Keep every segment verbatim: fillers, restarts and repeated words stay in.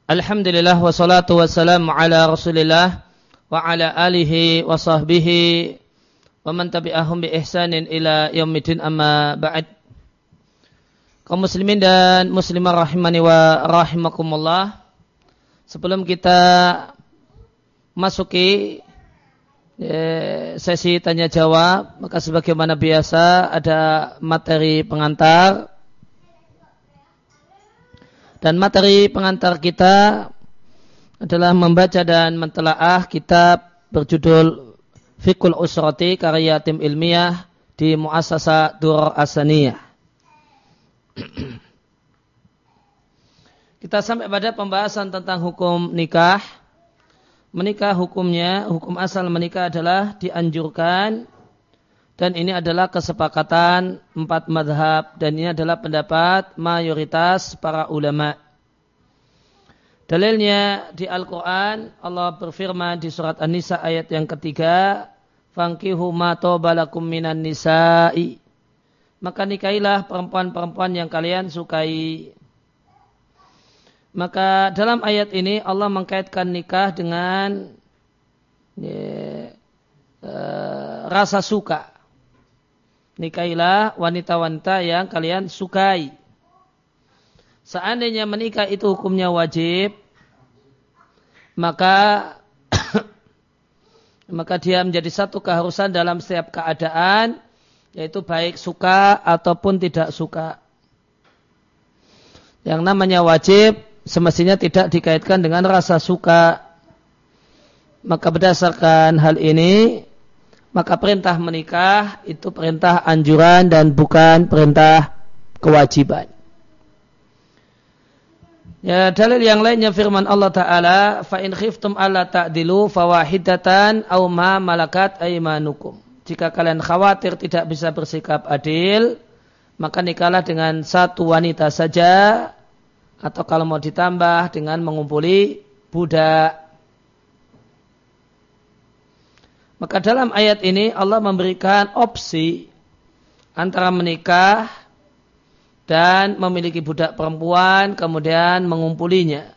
Alhamdulillah wassalatu wassalamu ala Rasulillah wa ala alihi wa sahbihi wa man tabi'ahum bi ihsanin ila yaumiddin, amma ba'd. Kaum muslimin dan muslimah rahimani wa rahimakumullah. Sebelum kita masuki eh, sesi tanya jawab, maka sebagaimana biasa ada materi pengantar. Dan materi pengantar kita adalah membaca dan mentelaah kitab berjudul Fiqhul Usrati karya tim ilmiah di Muassasah Durrah As-Saniyah. Kita sampai pada pembahasan tentang hukum nikah. Menikah hukumnya, hukum asal menikah adalah dianjurkan, dan ini adalah kesepakatan empat madhab, dan ini adalah pendapat mayoritas para ulama. Dalilnya di Al-Quran, Allah berfirman di surat An-Nisa ayat yang ketiga, "Fankihu ma toba lakum minan nisa'i." Maka nikahilah perempuan-perempuan yang kalian sukai. Maka dalam ayat ini Allah mengkaitkan nikah dengan ya, uh, rasa suka. Nikahilah wanita-wanita yang kalian sukai. Seandainya menikah itu hukumnya wajib, maka maka dia menjadi satu keharusan dalam setiap keadaan, yaitu baik suka ataupun tidak suka. Yang namanya wajib semestinya tidak dikaitkan dengan rasa suka. Maka berdasarkan hal ini, maka perintah menikah itu perintah anjuran dan bukan perintah kewajiban. Ya, dalil yang lainnya firman Allah Ta'ala, fa in khiftum alla ta'dilu fawahidatan aw ma malakat aymanukum. Jika kalian khawatir tidak bisa bersikap adil, maka nikahlah dengan satu wanita saja, atau kalau mau ditambah dengan mengumpuli budak. Maka dalam ayat ini Allah memberikan opsi antara menikah dan memiliki budak perempuan kemudian mengumpulinya.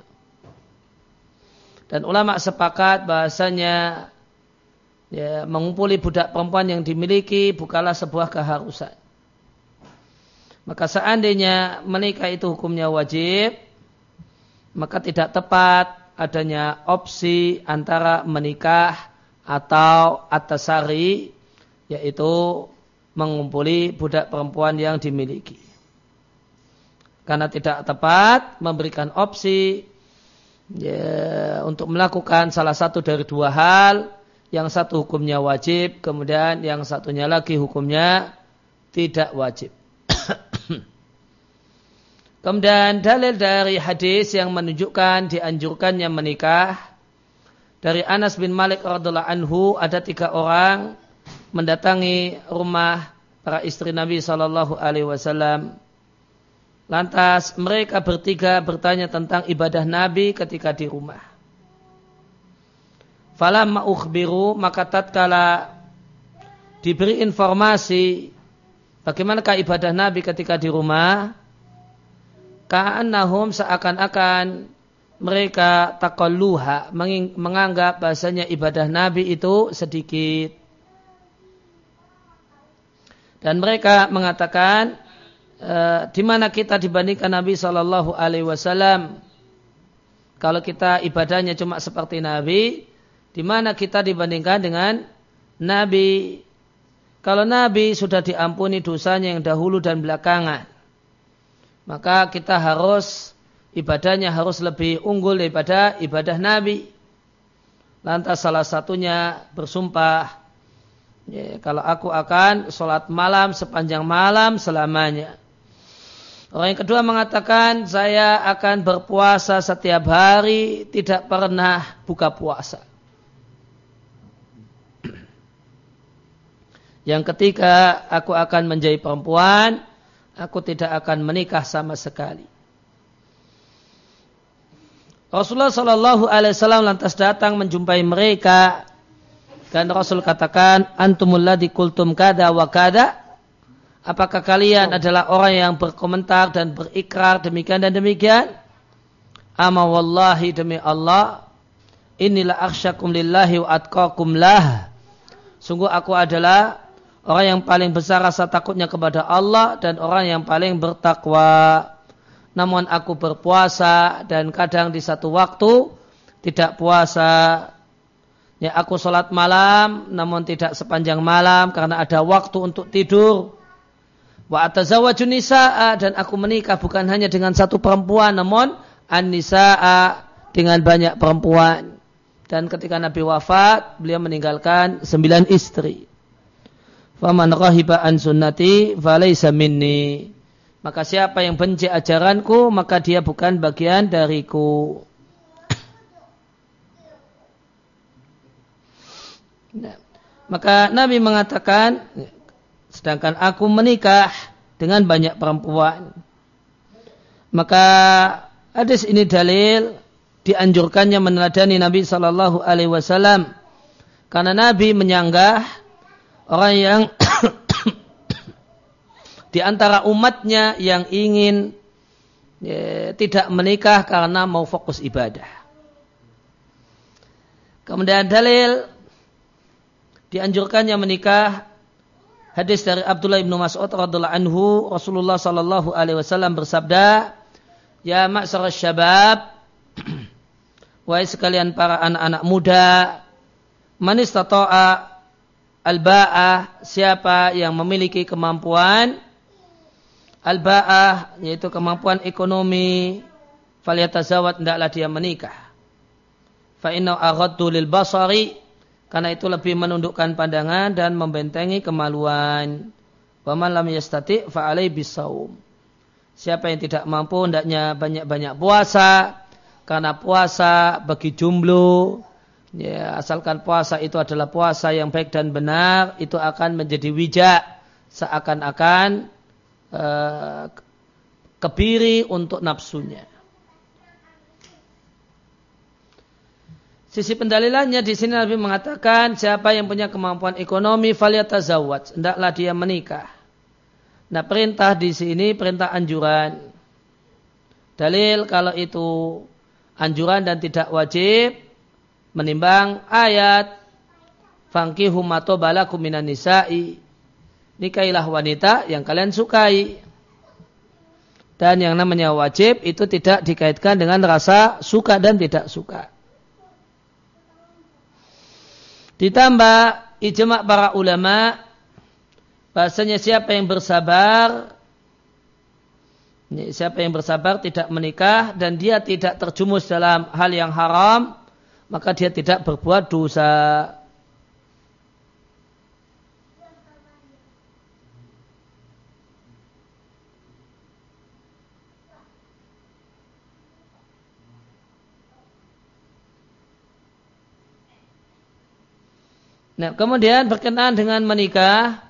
Dan ulama sepakat bahasanya ya, mengumpuli budak perempuan yang dimiliki bukanlah sebuah keharusan. Maka seandainya menikah itu hukumnya wajib, maka tidak tepat adanya opsi antara menikah atau atasari, yaitu mengumpuli budak perempuan yang dimiliki. Karena tidak tepat memberikan opsi ya, untuk melakukan salah satu dari dua hal, yang satu hukumnya wajib, kemudian yang satunya lagi hukumnya tidak wajib. Kemudian dalil dari hadis yang menunjukkan dianjurkannya menikah, dari Anas bin Malik radhiyallahu anhu, ada tiga orang mendatangi rumah para istri Nabi sallallahu alaihi wasallam. Lantas mereka bertiga bertanya tentang ibadah Nabi ketika di rumah. Falamma ukhbiru, maka tatkala diberi informasi bagaimanakah ibadah Nabi ketika di rumah, ka'annahum seakan-akan mereka taqalluha, menganggap bahasanya ibadah Nabi itu sedikit. Dan mereka mengatakan, e, di mana kita dibandingkan Nabi Shallallahu Alaihi Wasallam? Kalau kita ibadahnya cuma seperti Nabi, di mana kita dibandingkan dengan Nabi? Kalau Nabi sudah diampuni dosanya yang dahulu dan belakangan, maka kita harus ibadahnya harus lebih unggul daripada ibadah Nabi. Lantas salah satunya bersumpah, ya, kalau aku akan sholat malam sepanjang malam selamanya. Orang yang kedua mengatakan, saya akan berpuasa setiap hari, tidak pernah buka puasa. Yang ketiga, aku akan menjadi perempuan, aku tidak akan menikah sama sekali. Rasulullah Shallallahu Alaihi Wasallam lantas datang menjumpai mereka, dan Rasul katakan, antumul ladzi qultum kada wa kada. Apakah kalian adalah orang yang berkomentar dan berikrar demikian dan demikian? Ama wallahi demi Allah, inilah akhsyakum lillahi wa atqakum lah. Sungguh aku adalah orang yang paling besar rasa takutnya kepada Allah dan orang yang paling bertakwa. Namun aku berpuasa dan kadang di satu waktu tidak puasa. Ya, aku sholat malam namun tidak sepanjang malam karena ada waktu untuk tidur. Wa atazawwaju nisaa, dan aku menikah bukan hanya dengan satu perempuan namun an-nisaa, dengan banyak perempuan. Dan ketika Nabi wafat, beliau meninggalkan sembilan istri. Faman rahiba an sunnati falaysa minni. Maka siapa yang benci ajaranku, maka dia bukan bagian dariku. Nah, maka Nabi mengatakan, sedangkan aku menikah dengan banyak perempuan. Maka hadis ini dalil dianjurkannya meneladani Nabi Shallallahu Alaihi Wasallam, karena Nabi menyanggah orang yang di antara umatnya yang ingin ya, tidak menikah karena mau fokus ibadah. Kemudian dalil dianjurkannya menikah, hadis dari Abdullah bin Mas'ud radhiyallahu anhu, Rasulullah Shallallahu Alaihi Wasallam bersabda, ya ma'syarasy syabab, wahai sekalian para anak-anak muda, man istata'a al-ba'ah, siapa yang memiliki kemampuan al-ba'ah, yaitu kemampuan ekonomi, falyatazawwaj, hendaklah dia menikah. Fa inna aghaddu lil basari, karena itu lebih menundukkan pandangan dan membentengi kemaluan. Wa man lam yastati' fa alaihi bisawm. Siapa yang tidak mampu hendaknya banyak-banyak puasa, karena puasa bagi jomblo, ya, asalkan puasa itu adalah puasa yang baik dan benar, itu akan menjadi wijak, seakan-akan uh, kebiri untuk nafsunya. Sisi pendalilannya di sini Nabi mengatakan, siapa yang punya kemampuan ekonomi falyatazawwaj, hendaklah dia menikah. Nah, perintah di sini perintah anjuran. Dalil kalau itu anjuran dan tidak wajib menimbang ayat fankihu ma tobalakum minan nisa'i, nikahilah wanita yang kalian sukai. Dan yang namanya wajib itu tidak dikaitkan dengan rasa suka dan tidak suka. Ditambah ijma' para ulama bahasanya siapa yang bersabar, siapa yang bersabar tidak menikah dan dia tidak terjumus dalam hal yang haram, maka dia tidak berbuat dosa. Nah, kemudian berkenaan dengan menikah,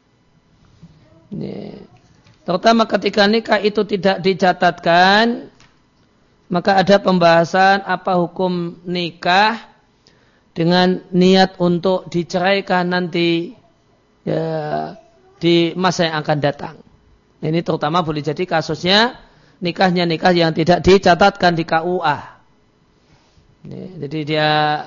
ini, terutama ketika nikah itu tidak dicatatkan, maka ada pembahasan apa hukum nikah dengan niat untuk diceraikan nanti ya, di masa yang akan datang. Ini terutama boleh jadi kasusnya nikahnya nikah yang tidak dicatatkan di K U A. Ini, jadi dia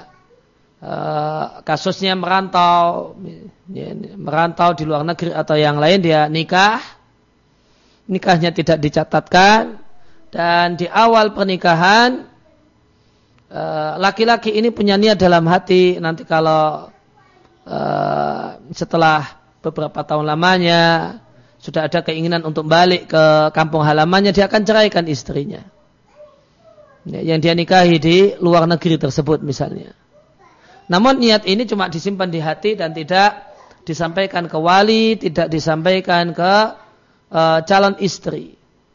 Uh, kasusnya merantau, ya, merantau di luar negeri atau yang lain, dia nikah, nikahnya tidak dicatatkan, dan di awal pernikahan uh, laki-laki ini punya niat dalam hati nanti kalau uh, setelah beberapa tahun lamanya sudah ada keinginan untuk balik ke kampung halamannya, dia akan ceraikan istrinya ya, yang dia nikahi di luar negeri tersebut misalnya. Namun niat ini cuma disimpan di hati dan tidak disampaikan ke wali, tidak disampaikan ke uh, calon istri.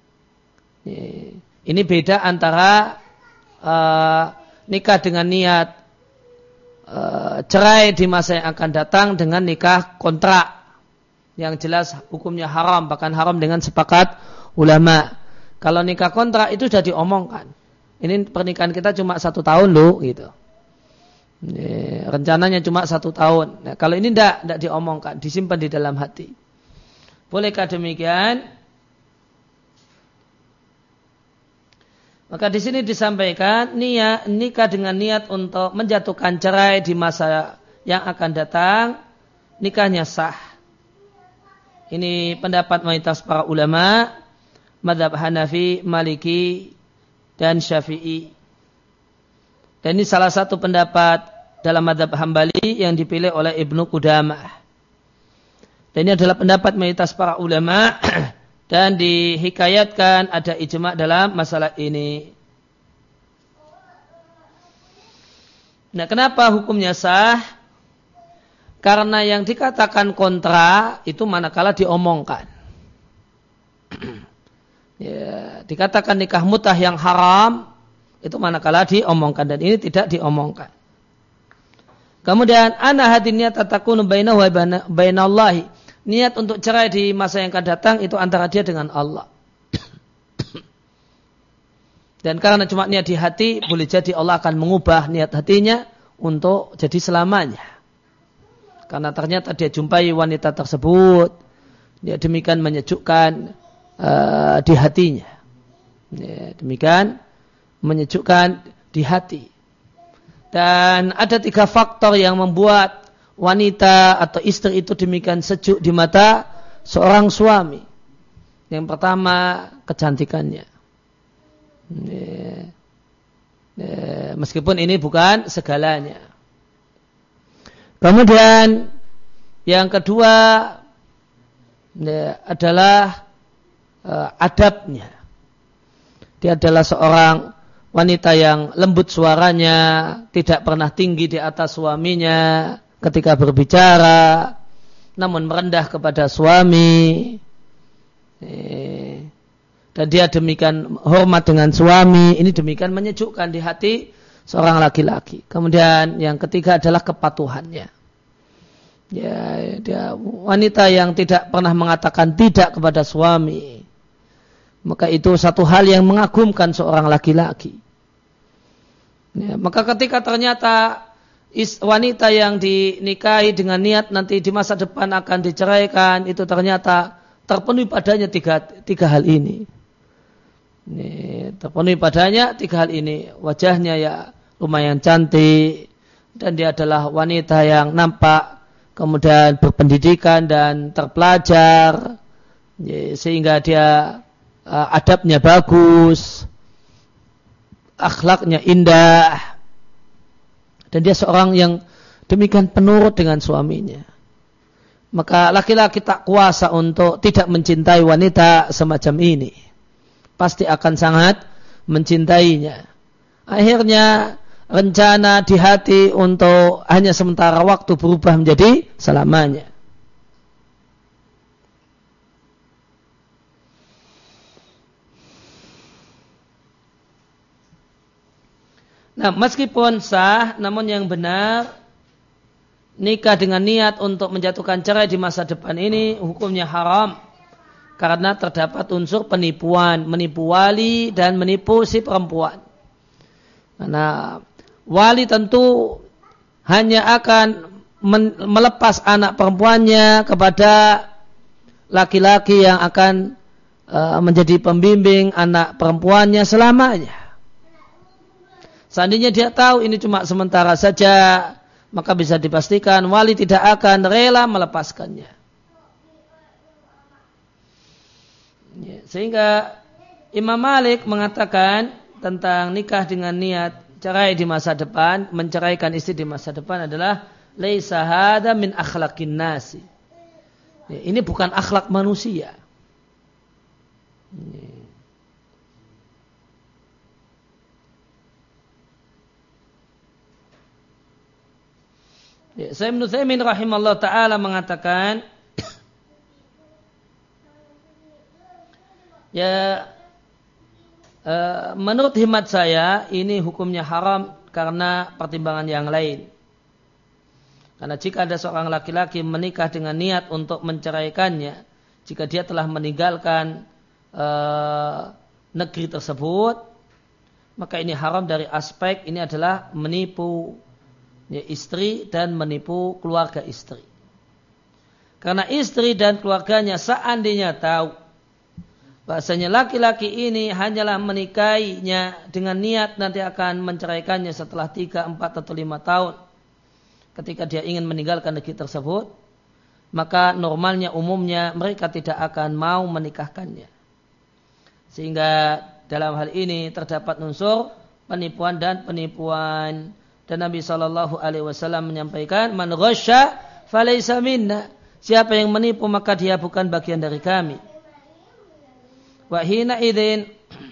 Ini beda antara uh, nikah dengan niat uh, cerai di masa yang akan datang dengan nikah kontrak yang jelas hukumnya haram, bahkan haram dengan sepakat ulama. Kalau nikah kontrak itu sudah diomongkan. Ini pernikahan kita cuma satu tahun loh, gitu. Ini, rencananya cuma satu tahun. Nah, kalau ini tidak, tidak diomongkan, disimpan di dalam hati. Bolehkah demikian? Maka di sini disampaikan niat nikah dengan niat untuk menjatuhkan cerai di masa yang akan datang, nikahnya sah. Ini pendapat mayoritas para ulama, mazhab Hanafi, Maliki, dan Syafi'i. Dan ini salah satu pendapat dalam mazhab Hambali yang dipilih oleh Ibnu Qudamah. Dan ini adalah pendapat mayoritas para ulama dan dihikayatkan ada ijma' dalam masalah ini. Nah, kenapa hukumnya sah? Karena yang dikatakan kontra itu manakala diomongkan. Ya, dikatakan nikah mut'ah yang haram itu manakala diomongkan, dan ini tidak diomongkan. Kemudian ana hadin niat tatakunu bainahu wa bainallahi. Niat untuk cerai di masa yang akan datang itu antara dia dengan Allah. Dan karena cuma niat di hati, boleh jadi Allah akan mengubah niat hatinya untuk jadi selamanya. Karena ternyata dia jumpai wanita tersebut, dia demikian menyejukkan uh, di hatinya. Ya, demikian menyejukkan di hati. Dan ada tiga faktor yang membuat wanita atau istri itu demikian sejuk di mata seorang suami. Yang pertama, kecantikannya. Ya. Ya, meskipun ini bukan segalanya. Kemudian yang kedua ya, adalah uh, adabnya. Dia adalah seorang wanita yang lembut suaranya, tidak pernah tinggi di atas suaminya ketika berbicara, namun merendah kepada suami. Eh, dan dia demikian hormat dengan suami, ini demikian menyejukkan di hati seorang laki-laki. Kemudian yang ketiga adalah kepatuhannya. Ya, dia wanita yang tidak pernah mengatakan tidak kepada suami. Maka itu satu hal yang mengagumkan seorang laki-laki. Ya, maka ketika ternyata is, wanita yang dinikahi dengan niat nanti di masa depan akan diceraikan, itu ternyata terpenuhi padanya tiga, tiga hal ini. Ini terpenuhi padanya tiga hal ini. Wajahnya ya lumayan cantik, dan dia adalah wanita yang nampak, kemudian berpendidikan dan terpelajar, ya, sehingga dia uh, adabnya bagus, akhlaknya indah, dan dia seorang yang demikian penurut dengan suaminya. Maka laki-laki tak kuasa untuk tidak mencintai wanita semacam ini. Pasti akan sangat mencintainya. Akhirnya rencana di hati untuk hanya sementara waktu berubah menjadi selamanya. Nah, meskipun sah, namun yang benar nikah dengan niat untuk menjatuhkan cerai di masa depan ini hukumnya haram. Karena terdapat unsur penipuan, menipu wali dan menipu si perempuan. Karena wali tentu hanya akan melepas anak perempuannya kepada laki-laki yang akan uh, menjadi pembimbing anak perempuannya selamanya. Seandainya dia tahu ini cuma sementara saja, maka bisa dipastikan wali tidak akan rela melepaskannya. Ya, sehingga Imam Malik mengatakan tentang nikah dengan niat cerai di masa depan, menceraikan istri di masa depan adalah laisa hada min akhlaqin nasi. Ya, ini bukan akhlak manusia. Ya. Ya, Syekh Ibnu Utsaimin rahimallahu taala mengatakan, ya, e, menurut himat saya ini hukumnya haram karena pertimbangan yang lain. Karena jika ada seorang laki-laki menikah dengan niat untuk menceraikannya, jika dia telah meninggalkan e, negeri tersebut, maka ini haram dari aspek ini adalah menipu ya, istri dan menipu keluarga istri. Karena istri dan keluarganya seandainya tahu bahasanya laki-laki ini hanyalah menikahinya dengan niat nanti akan menceraikannya setelah tiga, empat atau lima tahun. Ketika dia ingin meninggalkan negeri tersebut, maka normalnya umumnya mereka tidak akan mau menikahkannya. Sehingga dalam hal ini terdapat unsur penipuan dan penipuan. Dan Nabi shallallahu alaihi wasallam menyampaikan, man ghasya falaysa minna. Siapa yang menipu maka dia bukan bagian dari kami. Wa hina idzin,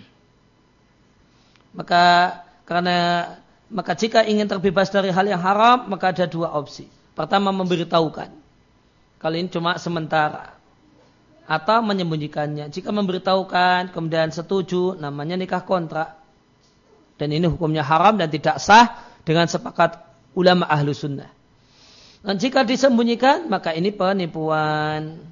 maka karena maka jika ingin terbebas dari hal yang haram, maka ada dua opsi. Pertama, memberitahukan. Kali ini cuma sementara. Atau menyembunyikannya. Jika memberitahukan kemudian setuju, namanya nikah kontrak. Dan ini hukumnya haram dan tidak sah dengan sepakat ulama ahlu sunnah. Dan jika disembunyikan, maka ini penipuan.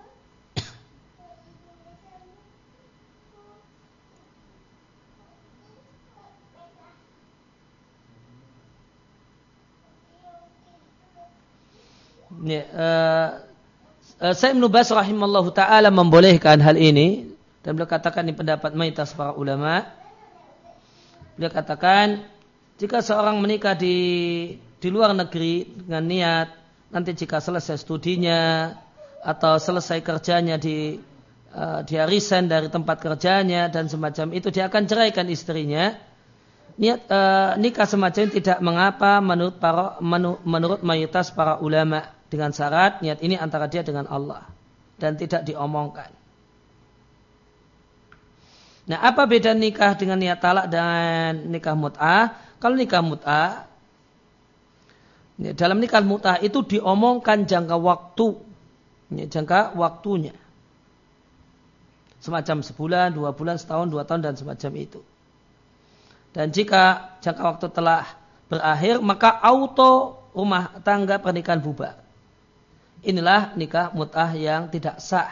Ya, uh, uh, Syekh Ibnu Baz rahimallahu taala membolehkan hal ini dan beliau katakan di pendapat mayoritas para ulama. Beliau katakan jika seorang menikah di di luar negeri dengan niat nanti jika selesai studinya atau selesai kerjanya di uh, dia resign dari tempat kerjanya dan semacam itu dia akan ceraikan istrinya. Niat uh, nikah semacam ini tidak mengapa menurut para menurut, menurut mayoritas para ulama. Dengan syarat niat ini antara dia dengan Allah dan tidak diomongkan. Nah, apa beda nikah dengan niat talak dan nikah mut'ah? Kalau nikah mut'ah, dalam nikah mut'ah itu diomongkan jangka waktu, jangka waktunya, semacam sebulan, dua bulan, setahun, dua tahun dan semacam itu. Dan jika jangka waktu telah berakhir, maka auto rumah tangga pernikahan bubar. Inilah nikah mut'ah yang tidak sah.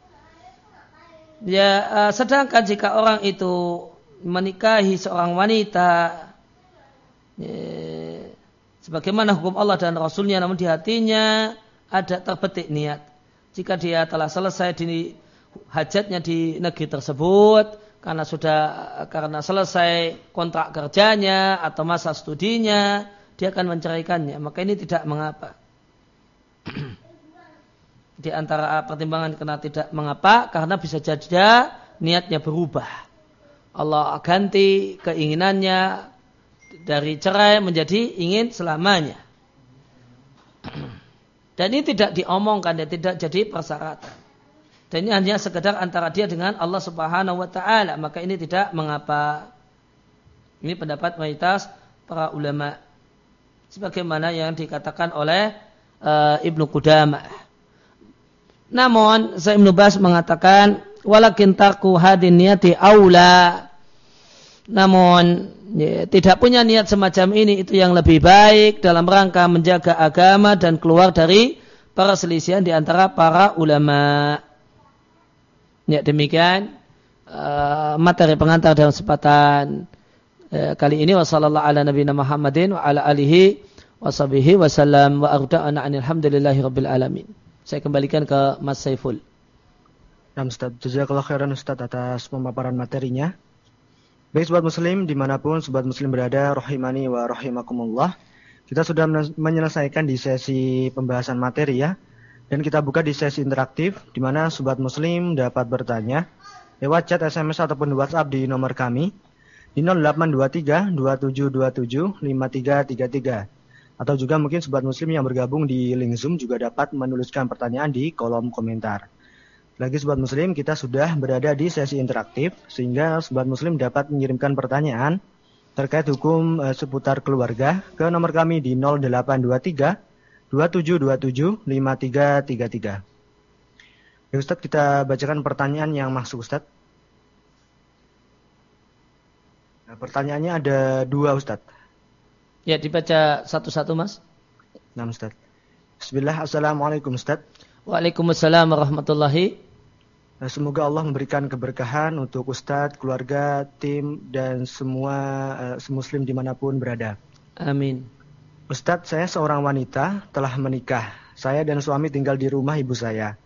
Ya, uh, sedangkan jika orang itu menikahi seorang wanita, ya, sebagaimana hukum Allah dan Rasulnya, namun di hatinya ada terbetik niat. Jika dia telah selesai di hajatnya di negeri tersebut, karena sudah karena selesai kontrak kerjanya atau masa studinya, dia akan menceraikannya. Maka ini tidak mengapa. Di antara pertimbangan karena tidak mengapa, karena bisa jadi niatnya berubah. Allah ganti keinginannya dari cerai menjadi ingin selamanya. Dan ini tidak diomongkan, dan tidak jadi persyaratan. Dan ini hanya sekedar antara dia dengan Allah Subhanahu wa taala, maka ini tidak mengapa. Ini pendapat mayoritas para ulama. Sebagaimana yang dikatakan oleh uh, Ibnu Qudamah. Namun Syekh Ibnu Baz mengatakan walakin tarku hadin niyati aula. Namun ya, tidak punya niat semacam ini itu yang lebih baik dalam rangka menjaga agama dan keluar dari perselisihan di antara para ulama. Ya, demikian uh, materi pengantar dalam kesempatan uh, kali ini. Wassallallahu ala nabiyina Muhammadin wa ala alihi washabihi wasallam wa arda'ana alhamdulillahi rabbil alamin. Saya kembalikan ke Mas Saiful. Nah, Ustaz, jazakallahu khairan Ustaz atas pemaparan materinya. Baik sobat muslim, dimanapun sobat muslim berada, rahimani wa rahimakumullah. Kita sudah menyelesaikan di sesi pembahasan materi ya. Dan kita buka di sesi interaktif, di mana sobat muslim dapat bertanya lewat chat, S M S ataupun WhatsApp di nomor kami di nol delapan dua tiga dua tujuh dua tujuh lima tiga tiga tiga. Atau juga mungkin sobat muslim yang bergabung di link Zoom juga dapat menuliskan pertanyaan di kolom komentar. Lagi sobat muslim, kita sudah berada di sesi interaktif sehingga sobat muslim dapat mengirimkan pertanyaan terkait hukum e, seputar keluarga ke nomor kami di nol delapan dua tiga dua tujuh dua tujuh lima tiga tiga tiga. Ya Ustaz, kita bacakan pertanyaan yang masuk Ustaz. Nah, pertanyaannya ada dua Ustaz. Ya, dibaca satu-satu Mas. Nah Ustaz. Bismillah, assalamualaikum Ustaz. Waalaikumsalam warahmatullahi. Semoga Allah memberikan keberkahan untuk Ustaz, keluarga, tim, dan semua uh, muslim dimanapun berada. Amin. Ustaz, saya seorang wanita telah menikah. Saya dan suami tinggal di rumah ibu saya.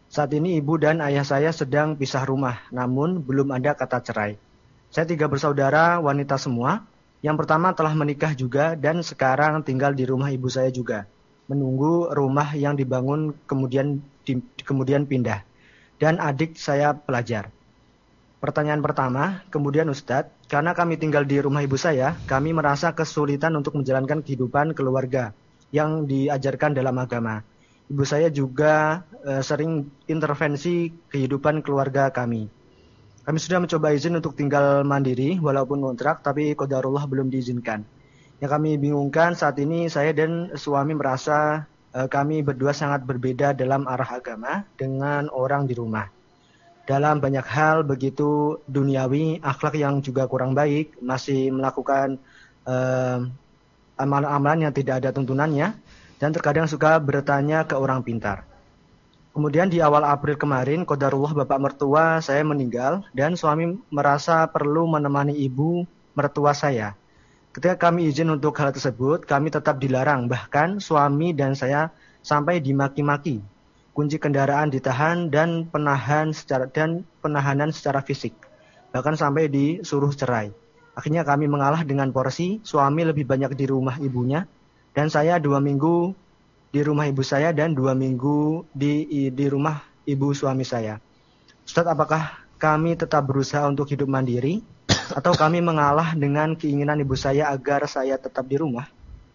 Saat ini ibu dan ayah saya sedang pisah rumah, namun belum ada kata cerai. Saya tiga bersaudara, wanita semua. Yang pertama telah menikah juga dan sekarang tinggal di rumah ibu saya juga, menunggu rumah yang dibangun kemudian di, kemudian pindah. Dan adik saya pelajar. Pertanyaan pertama, kemudian Ustadz, karena kami tinggal di rumah ibu saya, kami merasa kesulitan untuk menjalankan kehidupan keluarga yang diajarkan dalam agama. Ibu saya juga e, sering intervensi kehidupan keluarga kami. Kami sudah mencoba izin untuk tinggal mandiri walaupun kontrak, tapi qadarullah belum diizinkan. Yang kami bingungkan saat ini saya dan suami merasa e, kami berdua sangat berbeda dalam arah agama dengan orang di rumah. Dalam banyak hal begitu duniawi, akhlak yang juga kurang baik, masih melakukan e, amalan-amalan yang tidak ada tuntunannya, dan terkadang suka bertanya ke orang pintar. Kemudian di awal April kemarin, qadarullah bapak mertua saya meninggal dan suami merasa perlu menemani ibu mertua saya. Ketika kami izin untuk hal tersebut, kami tetap dilarang. Bahkan suami dan saya sampai dimaki-maki. Kunci kendaraan ditahan dan penahan secara dan penahanan secara fisik. Bahkan sampai disuruh cerai. Akhirnya kami mengalah dengan porsi, suami lebih banyak di rumah ibunya. Dan saya dua minggu di rumah ibu saya dan dua minggu di di rumah ibu suami saya. Ustadz, apakah kami tetap berusaha untuk hidup mandiri atau kami mengalah dengan keinginan ibu saya agar saya tetap di rumah?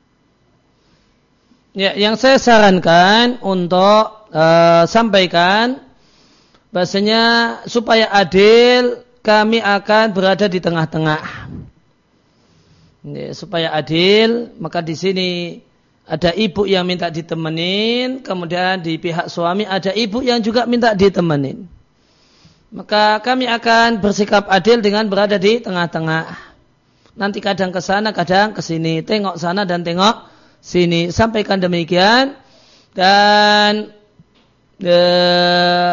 Ya, yang saya sarankan untuk uh, sampaikan bahasanya supaya adil, kami akan berada di tengah-tengah. Ya, supaya adil, maka di sini ada ibu yang minta ditemenin, kemudian di pihak suami ada ibu yang juga minta ditemenin. Maka kami akan bersikap adil dengan berada di tengah-tengah. Nanti kadang ke sana, kadang ke sini, tengok sana dan tengok sini. Sampaikan demikian dan eh,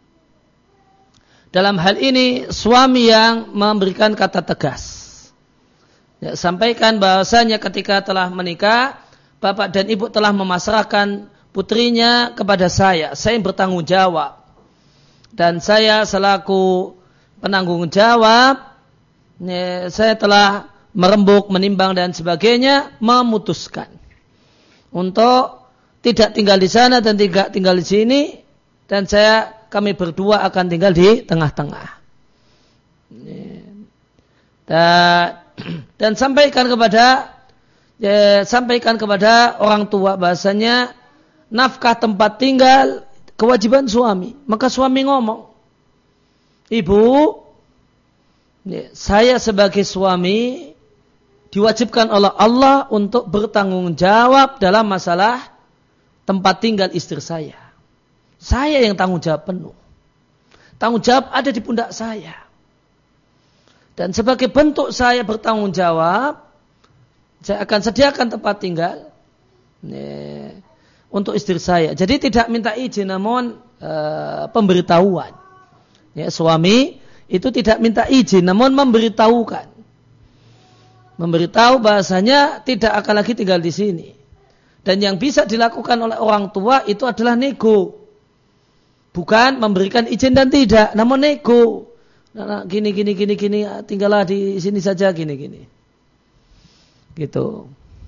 dalam hal ini suami yang memberikan kata tegas. Ya, sampaikan bahwasanya ketika telah menikah, bapak dan ibu telah memasrahkan putrinya kepada saya. Saya yang bertanggung jawab. Dan saya selaku penanggung jawab, ya, saya telah merembuk, menimbang dan sebagainya, memutuskan untuk tidak tinggal di sana dan tidak tinggal di sini. Dan saya, kami berdua akan tinggal di tengah-tengah. Ya. Dan Dan sampaikan kepada ya, sampaikan kepada orang tua bahasanya nafkah tempat tinggal kewajiban suami. Maka suami ngomong, ibu, ya, saya sebagai suami diwajibkan oleh Allah untuk bertanggung jawab dalam masalah tempat tinggal istri saya. Saya yang tanggung jawab penuh. Tanggung jawab ada di pundak saya. Dan sebagai bentuk saya bertanggung jawab, saya akan sediakan tempat tinggal ya, untuk istri saya. Jadi tidak minta izin, namun e, pemberitahuan. Ya, suami itu tidak minta izin, namun memberitahukan. Memberitahu bahasanya tidak akan lagi tinggal di sini. Dan yang bisa dilakukan oleh orang tua itu adalah nego. Bukan memberikan izin dan tidak, namun nego. Nah, gini gini gini gini tinggallah di sini saja gini gini gitu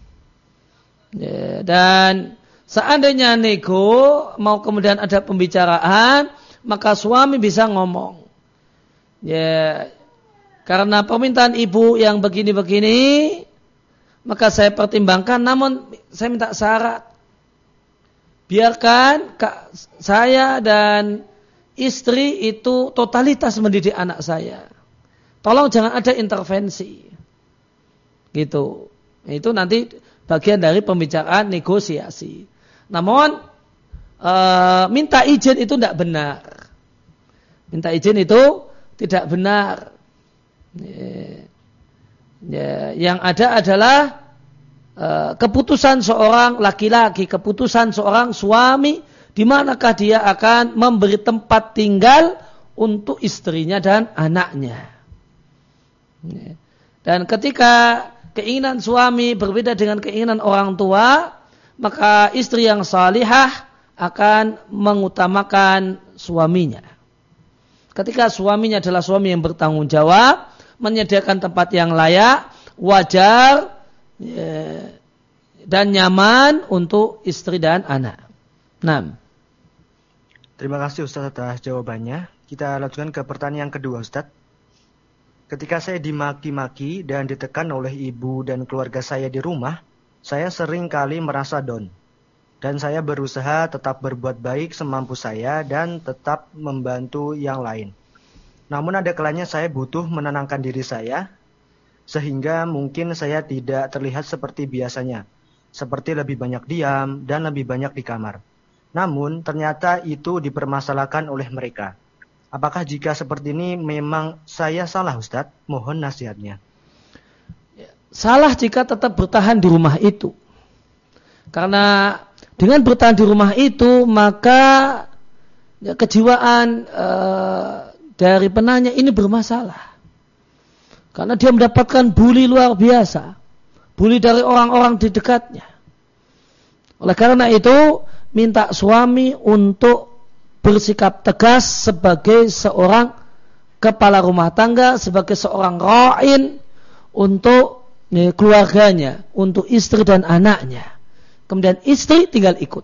ya, dan seandainya nego mau kemudian ada pembicaraan, maka suami bisa ngomong ya, karena permintaan ibu yang begini-begini maka saya pertimbangkan, namun saya minta syarat, biarkan kak, saya dan istri itu totalitas mendidik anak saya. Tolong jangan ada intervensi. Gitu. Itu nanti bagian dari pembicaraan negosiasi. Namun e, minta izin itu tidak benar. Minta izin itu tidak benar. Ya, ya, yang ada adalah e, keputusan seorang laki-laki, keputusan seorang suami, di manakah dia akan memberi tempat tinggal untuk istrinya dan anaknya. Dan ketika keinginan suami berbeda dengan keinginan orang tua, maka istri yang salihah akan mengutamakan suaminya. Ketika suaminya adalah suami yang bertanggung jawab, menyediakan tempat yang layak, wajar, ya, dan nyaman untuk istri dan anak. Nah. Terima kasih Ustaz atas jawabannya. Kita lanjutkan ke pertanyaan kedua Ustaz. Ketika saya dimaki-maki dan ditekan oleh ibu dan keluarga saya di rumah, saya sering kali merasa down. Dan saya berusaha tetap berbuat baik semampu saya dan tetap membantu yang lain. Namun ada kalanya saya butuh menenangkan diri saya, sehingga mungkin saya tidak terlihat seperti biasanya. Seperti lebih banyak diam dan lebih banyak di kamar. Namun ternyata itu dipermasalahkan oleh mereka. Apakah jika seperti ini memang saya salah Ustadz? Mohon nasihatnya. Salah jika tetap bertahan di rumah itu. Karena dengan bertahan di rumah itu maka ya, kejiwaan uh, dari penanya ini bermasalah. Karena dia mendapatkan bully luar biasa. Bully dari orang-orang di dekatnya. Oleh karena itu, minta suami untuk bersikap tegas sebagai seorang kepala rumah tangga, sebagai seorang ra'in untuk ya, keluarganya, untuk istri dan anaknya. Kemudian istri tinggal ikut.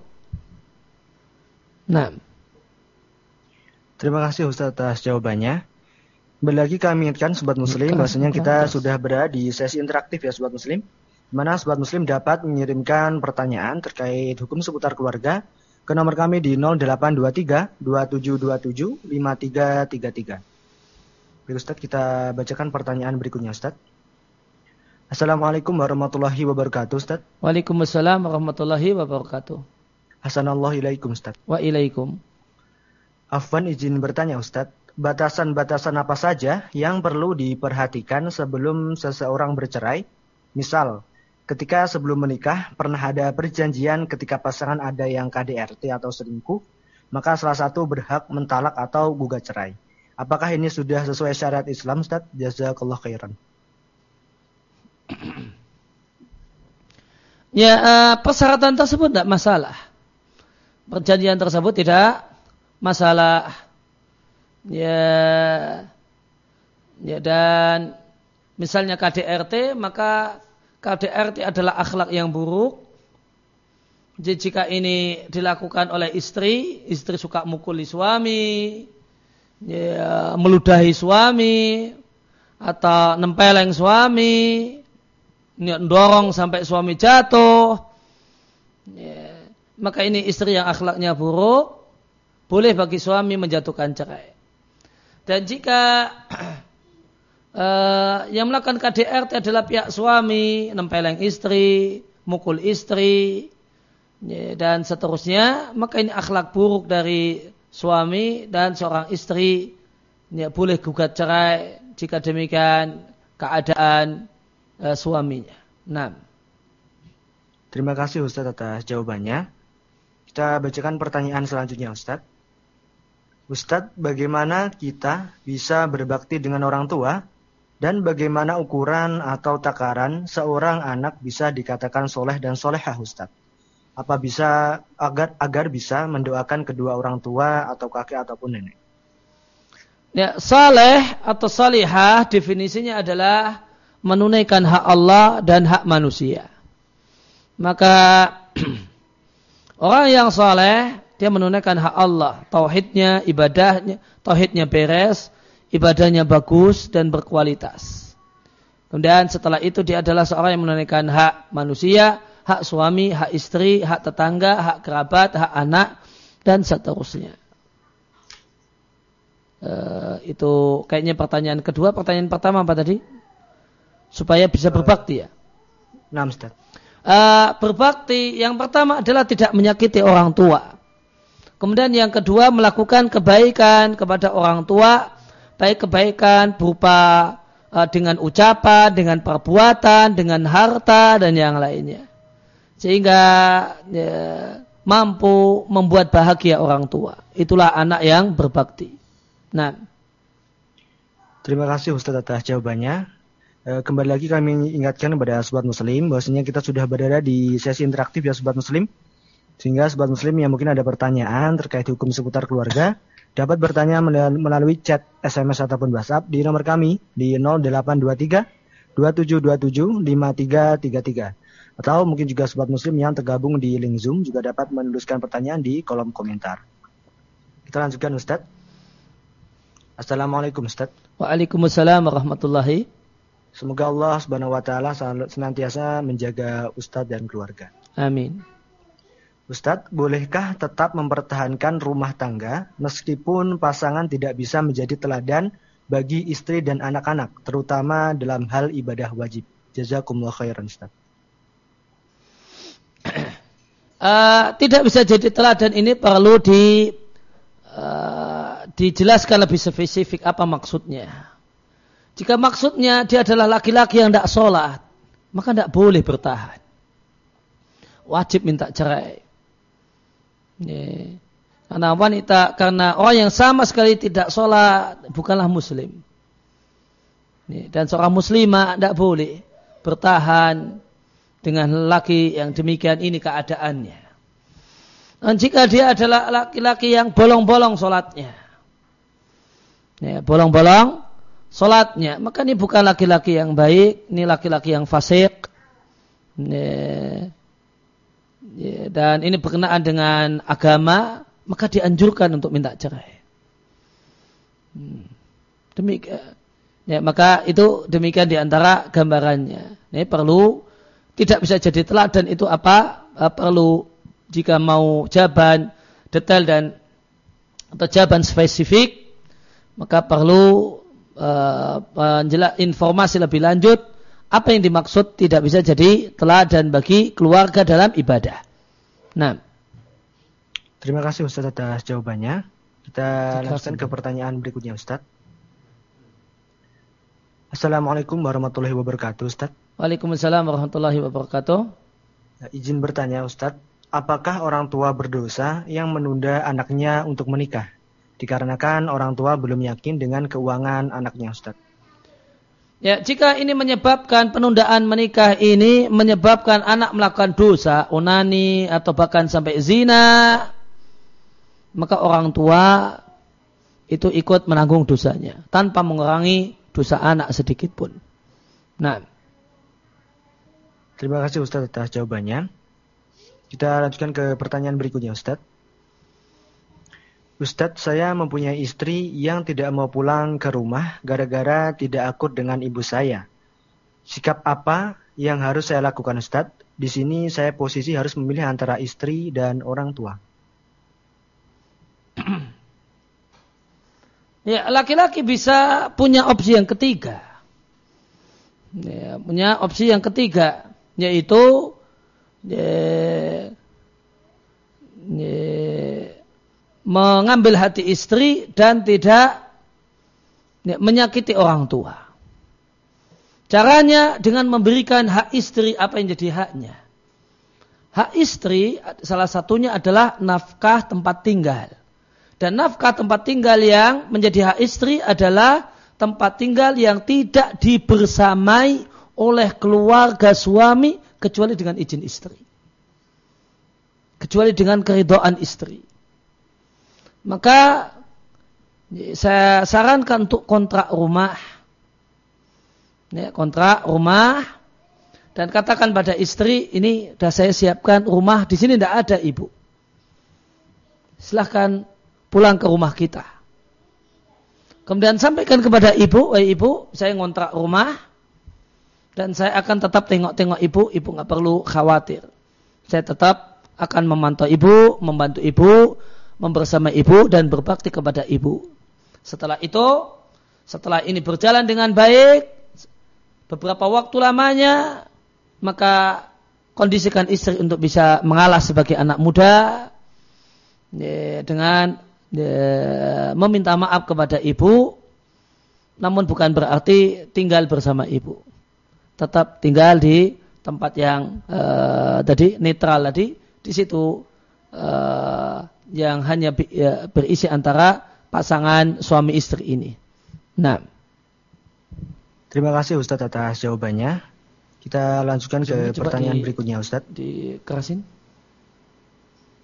Nah. Terima kasih Ustaz atas jawabannya. Kembali lagi kami ingatkan Sobat Muslim, bahwasanya kita sudah berada di sesi interaktif ya Sobat Muslim, di mana Sobat Muslim dapat mengirimkan pertanyaan terkait hukum seputar keluarga ke nomor kami di nol delapan dua tiga dua tujuh dua tujuh lima tiga tiga tiga. Baik Ustaz, kita bacakan pertanyaan berikutnya Ustaz. Assalamualaikum warahmatullahi wabarakatuh Ustaz. Waalaikumsalam warahmatullahi wabarakatuh. Hasanallahu ilaikum Ustaz. Wa ilaikum. Afwan izin bertanya Ustaz, batasan-batasan apa saja yang perlu diperhatikan sebelum seseorang bercerai? Misal, ketika sebelum menikah pernah ada perjanjian ketika pasangan ada yang K D R T atau selingkuh, maka salah satu berhak mentalak atau gugat cerai. Apakah ini sudah sesuai syariat Islam Ustaz? Jazakallah khairan. Ya, uh, persyaratan tersebut tidak masalah. Perjanjian tersebut tidak masalah. Ya, ya dan misalnya K D R T, maka K D R T adalah akhlak yang buruk. Jadi jika ini dilakukan oleh istri, istri suka mukuli suami, ya, meludahi suami, atau nempeleng suami, dorong sampai suami jatuh, ya, maka ini istri yang akhlaknya buruk, boleh bagi suami menjatuhkan cerai. Dan jika uh, yang melakukan K D R T adalah pihak suami, nempeleng istri, mukul istri, ya, dan seterusnya, maka ini akhlak buruk dari suami dan seorang istri, ya, boleh gugat cerai jika demikian keadaan uh, suaminya. Nah. Terima kasih Ustaz atas jawabannya. Kita bacakan pertanyaan selanjutnya Ustaz. Ustadz, bagaimana kita bisa berbakti dengan orang tua dan bagaimana ukuran atau takaran seorang anak bisa dikatakan soleh dan solehah Ustadz? Apa bisa agar agar bisa mendoakan kedua orang tua atau kakek ataupun nenek? Ya, soleh atau solihah definisinya adalah menunaikan hak Allah dan hak manusia. Maka orang yang soleh dia menunaikan hak Allah, tauhidnya, ibadahnya, tauhidnya beres, ibadahnya bagus dan berkualitas. Kemudian setelah itu dia adalah seorang yang menunaikan hak manusia, hak suami, hak istri, hak tetangga, hak kerabat, hak anak, dan seterusnya. Uh, itu kayaknya pertanyaan kedua. Pertanyaan pertama apa tadi? Supaya bisa berbakti ya? Nah, Ustaz. Uh, berbakti yang pertama adalah tidak menyakiti orang tua. Kemudian yang kedua melakukan kebaikan kepada orang tua, baik kebaikan berupa uh, dengan ucapan, dengan perbuatan, dengan harta dan yang lainnya, sehingga ya, mampu membuat bahagia orang tua. Itulah anak yang berbakti. Nah, terima kasih Ustaz atas jawabannya. E, kembali lagi kami ingatkan kepada Sobat Muslim bahwasanya kita sudah berada di sesi interaktif ya Sobat Muslim, Sehingga sobat muslim yang mungkin ada pertanyaan terkait hukum seputar keluarga dapat bertanya melalui chat, S M S ataupun WhatsApp di nomor kami di nol delapan dua tiga dua tujuh dua tujuh lima tiga tiga tiga. Atau mungkin juga sobat muslim yang tergabung di link Zoom juga dapat menuliskan pertanyaan di kolom komentar. Kita lanjutkan Ustaz. Assalamualaikum Ustaz. Waalaikumsalam warahmatullahi. Semoga Allah Subhanahu wa taala senantiasa menjaga Ustaz dan keluarga. Amin. Ustadz, bolehkah tetap mempertahankan rumah tangga meskipun pasangan tidak bisa menjadi teladan bagi istri dan anak-anak, terutama dalam hal ibadah wajib? Jazakumullah khairan, Ustadz. Uh, tidak bisa jadi teladan ini perlu di, uh, dijelaskan lebih spesifik apa maksudnya. Jika maksudnya dia adalah laki-laki yang tidak sholat, maka tidak boleh bertahan. Wajib minta cerai. Ya. Karena wanita, karena orang yang sama sekali tidak sholat bukanlah muslim. Ya. Dan seorang muslimah tidak boleh bertahan dengan laki yang demikian ini keadaannya. Dan jika dia adalah laki-laki yang bolong-bolong sholatnya, ya, bolong-bolong sholatnya, maka ini bukan laki-laki yang baik, ini laki-laki yang fasik. Ya. Ya, dan ini berkenaan dengan agama, maka dianjurkan untuk minta cerai. Hmm. Demikian. Ya, maka itu demikian diantara gambarannya. Ini perlu tidak bisa jadi teladan itu apa? Perlu jika mau jawaban detail dan atau jawaban spesifik, maka perlu uh, penjela, informasi lebih lanjut. Apa yang dimaksud tidak bisa jadi teladan bagi keluarga dalam ibadah. Nah, terima kasih Ustaz atas jawabannya. Kita lanjutkan ke pertanyaan berikutnya Ustaz. Assalamualaikum warahmatullahi wabarakatuh Ustaz. Waalaikumsalam warahmatullahi wabarakatuh. Nah, izin bertanya Ustaz, apakah orang tua berdosa yang menunda anaknya untuk menikah? Dikarenakan orang tua belum yakin dengan keuangan anaknya Ustaz. Ya, jika ini menyebabkan penundaan menikah ini menyebabkan anak melakukan dosa, onani atau bahkan sampai zina, maka orang tua itu ikut menanggung dosanya tanpa mengurangi dosa anak sedikit pun. Nah, terima kasih Ustaz atas jawabannya. Kita lanjutkan ke pertanyaan berikutnya Ustaz. Ustadz, saya mempunyai istri yang tidak mau pulang ke rumah gara-gara tidak akur dengan ibu saya. Sikap apa yang harus saya lakukan Ustadz? Di sini saya posisi harus memilih antara istri dan orang tua. Ya, laki-laki bisa punya opsi yang ketiga. Ya, punya opsi yang ketiga, yaitu ya, ya, mengambil hati istri dan tidak ya, menyakiti orang tua. Caranya dengan memberikan hak istri apa yang jadi haknya. Hak istri salah satunya adalah nafkah tempat tinggal. Dan nafkah tempat tinggal yang menjadi hak istri adalah tempat tinggal yang tidak dibersamai oleh keluarga suami kecuali dengan izin istri. Kecuali dengan keridhaan istri. Maka saya sarankan untuk kontrak rumah. Ya, kontrak rumah dan katakan pada istri, ini sudah saya siapkan rumah, di sini tidak ada ibu. Silahkan pulang ke rumah kita. Kemudian sampaikan kepada ibu, eh ibu, saya ngontrak rumah dan saya akan tetap tengok-tengok ibu, ibu nggak perlu khawatir. Saya tetap akan memantau ibu, membantu ibu, membersama ibu dan berbakti kepada ibu. Setelah itu, setelah ini berjalan dengan baik, beberapa waktu lamanya, maka kondisikan istri untuk bisa mengalah sebagai anak muda ya, dengan ya, meminta maaf kepada ibu, namun bukan berarti tinggal bersama ibu. Tetap tinggal di tempat yang uh, tadi netral tadi, di situ uh, yang hanya berisi antara pasangan suami istri ini. Nah, terima kasih Ustadz atas jawabannya. Kita lanjutkan ke pertanyaan di, berikutnya Ustadz. Dikerasin.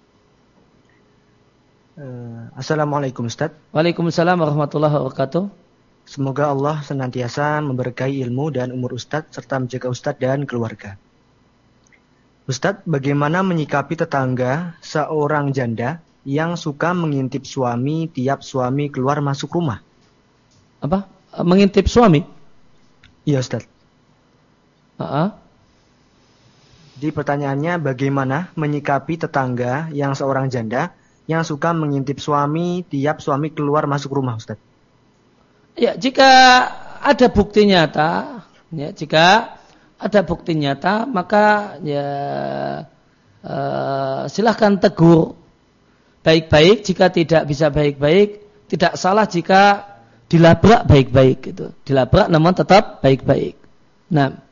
Assalamualaikum Ustaz. Waalaikumsalam warahmatullahi wabarakatuh. Semoga Allah senantiasa memberkahi ilmu dan umur Ustaz serta menjaga Ustaz dan keluarga. Ustaz, bagaimana menyikapi tetangga seorang janda yang suka mengintip suami tiap suami keluar masuk rumah? Apa? Mengintip suami? Iya Ustaz. Uh-uh. Di pertanyaannya, bagaimana menyikapi tetangga yang seorang janda yang suka mengintip suami tiap suami keluar masuk rumah, Ustaz? Ya, jika ada bukti nyata, ya, jika ada bukti nyata, maka ya uh, silahkan tegur baik-baik. Jika tidak bisa baik-baik, tidak salah jika dilabrak baik-baik, gitu. Dilabrak namun tetap baik-baik. Nah.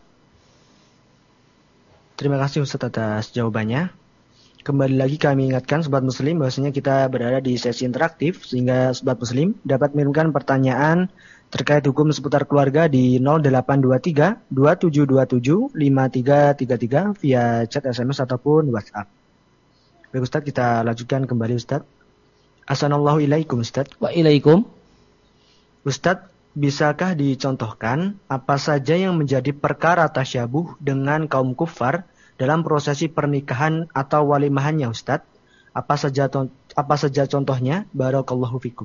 Terima kasih Ustaz atas jawabannya. Kembali lagi kami ingatkan Sobat Muslim bahwasanya kita berada di sesi interaktif sehingga Sobat Muslim dapat mengirimkan pertanyaan terkait hukum seputar keluarga di nol delapan dua tiga dua tujuh dua tujuh lima tiga tiga tiga via chat S M S ataupun WhatsApp. Baik Ustaz, kita lanjutkan kembali Ustaz. Assalamualaikum Ustaz. Waalaikum. Ustaz, bisakah dicontohkan apa saja yang menjadi perkara tasyabuh dengan kaum kufar dalam prosesi pernikahan atau walimahannya Ustaz? Apa saja apa saja contohnya? Barakallahu fikum.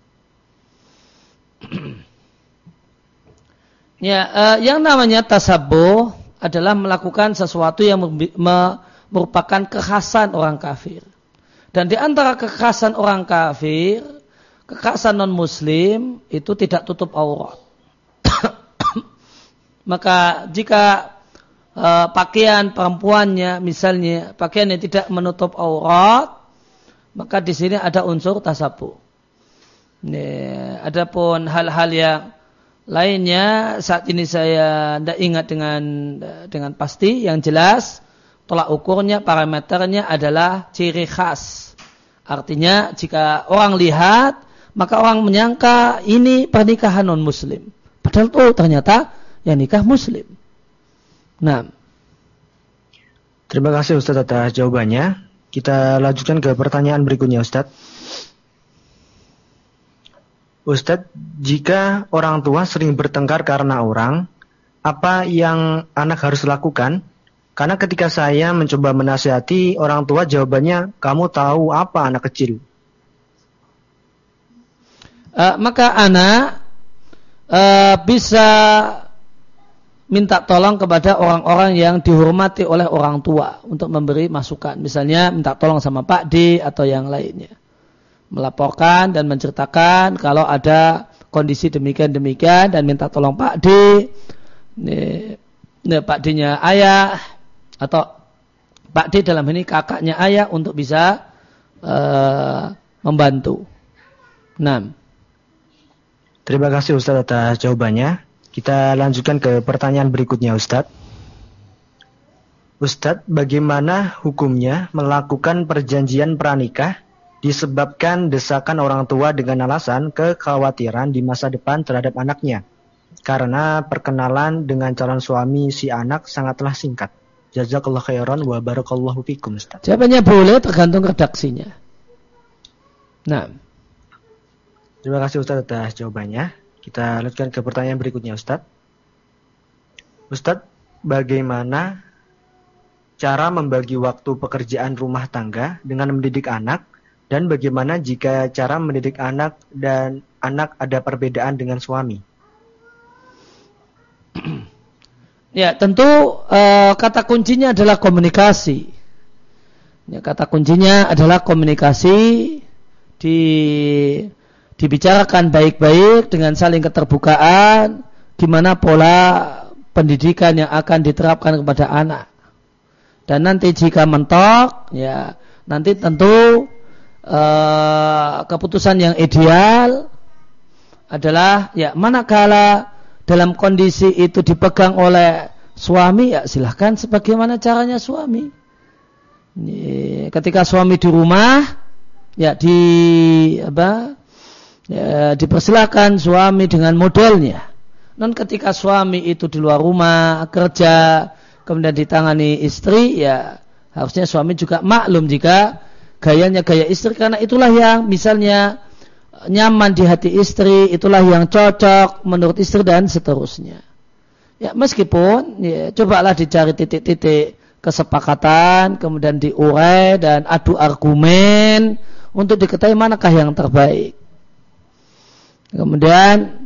Ya, uh, yang namanya tasabuh adalah melakukan sesuatu yang merupakan kekhasan orang kafir. Dan di antara kekhasan orang kafir, kekhasan non-muslim itu tidak tutup aurat. Maka jika uh, pakaian perempuannya, misalnya pakaian yang tidak menutup aurat, maka di sini ada unsur tasabuh. Adapun hal-hal yang lainnya saat ini saya tidak ingat dengan dengan pasti. Yang jelas tolak ukurnya, parameternya adalah ciri khas. Artinya jika orang lihat, maka orang menyangka ini pernikahan non-muslim. Padahal itu ternyata yang nikah muslim. Nah. Terima kasih Ustaz atas jawabannya. Kita lanjutkan ke pertanyaan berikutnya Ustaz. Ustaz, jika orang tua sering bertengkar karena orang, apa yang anak harus lakukan? Karena ketika saya mencoba menasihati orang tua, jawabannya, kamu tahu apa anak kecil? Uh, maka anak uh, bisa minta tolong kepada orang-orang yang dihormati oleh orang tua untuk memberi masukan. Misalnya minta tolong sama Pak D atau yang lainnya. Melaporkan dan menceritakan kalau ada kondisi demikian-demikian dan minta tolong Pak D. Ini, ini Pak D-nya ayah atau Pak D dalam ini kakaknya ayah untuk bisa uh, membantu. Nah. Terima kasih Ustaz atas jawabannya. Kita lanjutkan ke pertanyaan berikutnya Ustaz. Ustaz, bagaimana hukumnya melakukan perjanjian pranikah disebabkan desakan orang tua dengan alasan kekhawatiran di masa depan terhadap anaknya? Karena perkenalan dengan calon suami si anak sangatlah singkat. Jazakallah khairan wa barakallahu fikum Ustaz. Jawabannya boleh, tergantung redaksinya. Nah. Terima kasih Ustaz atas jawabannya. Kita lanjutkan ke pertanyaan berikutnya Ustaz. Ustaz, bagaimana cara membagi waktu pekerjaan rumah tangga dengan mendidik anak, dan bagaimana jika cara mendidik anak dan anak ada perbedaan dengan suami? Ya, tentu uh, kata kuncinya adalah komunikasi. Ya, kata kuncinya adalah komunikasi di dibicarakan baik-baik dengan saling keterbukaan, gimana pola pendidikan yang akan diterapkan kepada anak. Dan nanti jika mentok, ya nanti tentu uh, keputusan yang ideal adalah ya manakala dalam kondisi itu dipegang oleh suami, ya silahkan sebagaimana caranya suami. Ini, ketika suami di rumah, ya di apa? Ya, dipersilakan suami dengan modelnya. Non ketika suami itu di luar rumah kerja, kemudian ditangani istri, ya harusnya suami juga maklum jika gayanya gaya istri karena itulah yang misalnya nyaman di hati istri, itulah yang cocok menurut istri dan seterusnya. Ya, meskipun ya, cobalah dicari titik-titik kesepakatan, kemudian diurai dan adu argumen untuk diketahui manakah yang terbaik. Kemudian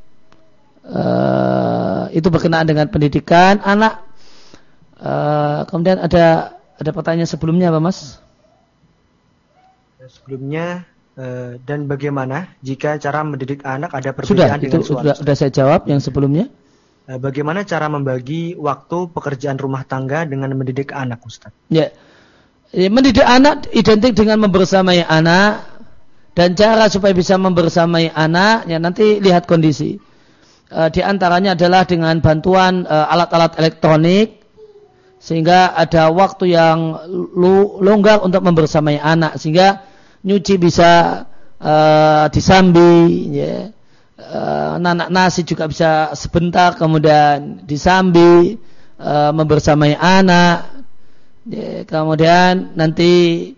uh, itu berkenaan dengan pendidikan anak. Uh, kemudian ada ada pertanyaan sebelumnya apa Mas? Sebelumnya uh, dan bagaimana jika cara mendidik anak ada perbedaan sudah, dengan itu suami? Sudah, sudah saya jawab yang sebelumnya. Bagaimana cara membagi waktu pekerjaan rumah tangga dengan mendidik anak, Ustaz? Ya, mendidik anak identik dengan membersamai anak dan cara supaya bisa membersamai anak, ya nanti lihat kondisi. E, di antaranya adalah dengan bantuan e, alat-alat elektronik sehingga ada waktu yang lu, longgar untuk membersamai anak sehingga nyuci bisa e, disambi, ya. Uh, nanak nasi juga bisa sebentar kemudian disambi uh, membersamai anak ya, kemudian nanti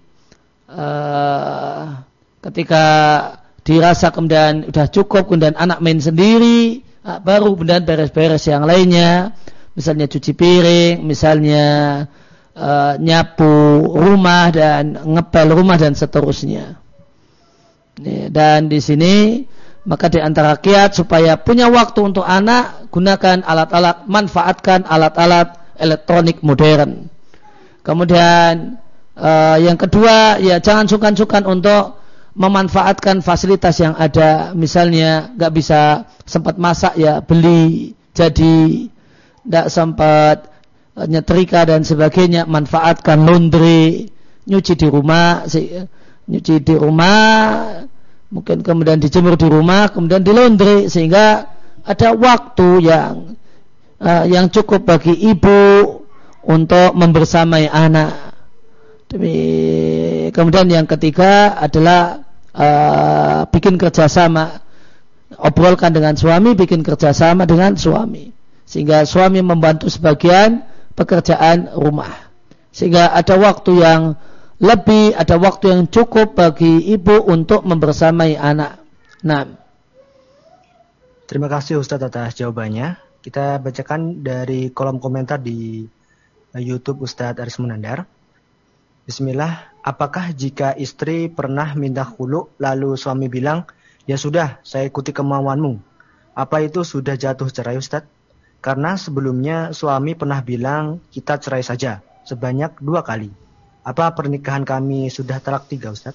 uh, ketika dirasa kemudian sudah cukup kemudian anak main sendiri uh, baru kemudian beres-beres yang lainnya misalnya cuci piring misalnya uh, nyapu rumah dan ngepel rumah dan seterusnya ya, dan di sini maka di antara kiat supaya punya waktu untuk anak, gunakan alat-alat, manfaatkan alat-alat elektronik modern. Kemudian uh, yang kedua, ya jangan sungkan-sungkan untuk memanfaatkan fasilitas yang ada. Misalnya nggak bisa sempat masak ya beli jadi, nggak sempat uh, nyetrika dan sebagainya, manfaatkan laundry, nyuci di rumah, nyuci di rumah. Mungkin kemudian dijemur di rumah, kemudian di laundry sehingga ada waktu yang uh, yang cukup bagi ibu untuk membersamai anak. Demi, kemudian yang ketiga adalah uh, bikin kerjasama, obrolkan dengan suami, bikin kerjasama dengan suami, sehingga suami membantu sebagian pekerjaan rumah, sehingga ada waktu yang lebih, ada waktu yang cukup bagi ibu untuk membersamai anak. Nah, terima kasih Ustadz atas jawabannya. Kita bacakan dari kolom komentar di YouTube Ustadz Aris Munandar. Bismillah, apakah jika istri pernah minta khulu lalu suami bilang, ya sudah, saya ikuti kemauanmu, apa itu sudah jatuh cerai Ustadz? Karena sebelumnya suami pernah bilang kita cerai saja sebanyak dua kali. Apa pernikahan kami sudah talak tiga, Ustaz?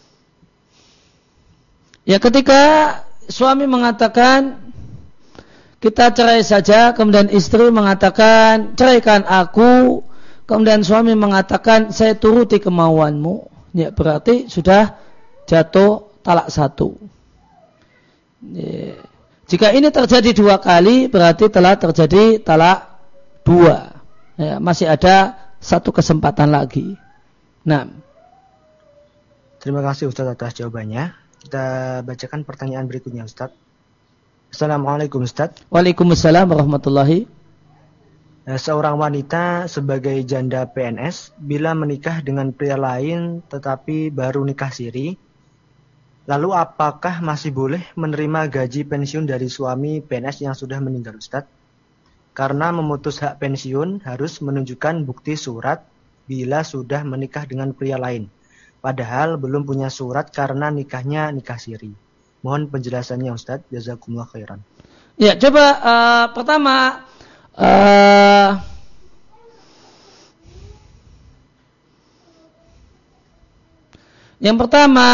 Ya, ketika suami mengatakan kita cerai saja, kemudian istri mengatakan ceraikan aku, kemudian suami mengatakan saya turuti kemauanmu, ya berarti sudah jatuh talak satu. Ya. Jika ini terjadi dua kali, berarti telah terjadi talak dua. Ya, masih ada satu kesempatan lagi. Nah, terima kasih Ustaz atas jawabannya. Kita bacakan pertanyaan berikutnya Ustaz. Assalamualaikum Ustaz. Waalaikumsalam warahmatullahi. Seorang wanita sebagai janda P N S bila menikah dengan pria lain tetapi baru nikah siri, lalu apakah masih boleh menerima gaji pensiun dari suami P N S yang sudah meninggal Ustaz? Karena memutus hak pensiun harus menunjukkan bukti surat bila sudah menikah dengan pria lain, padahal belum punya surat karena nikahnya nikah siri. Mohon penjelasannya Ustaz, jazakumullah khairan. Ya, coba uh, pertama uh, yang pertama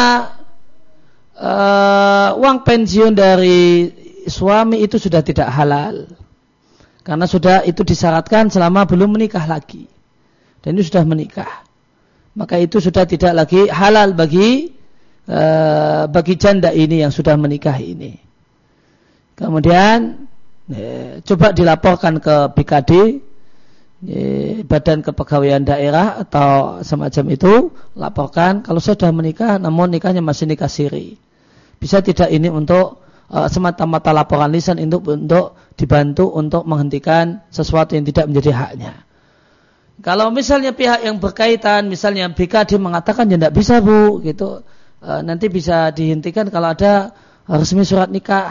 uh, uang pensiun dari suami itu sudah tidak halal karena sudah itu disyaratkan selama belum menikah lagi. Dan itu sudah menikah, maka itu sudah tidak lagi halal bagi uh, bagi janda ini yang sudah menikah ini. Kemudian eh, coba dilaporkan ke B K D, eh, Badan Kepegawaian Daerah atau semacam itu, laporkan kalau sudah menikah, namun nikahnya masih nikah siri. Bisa tidak ini untuk uh, semata-mata laporan lisan untuk untuk dibantu untuk menghentikan sesuatu yang tidak menjadi haknya. Kalau misalnya pihak yang berkaitan, misalnya B K D mengatakan ya tidak bisa bu, gitu, e, nanti bisa dihentikan kalau ada resmi surat nikah.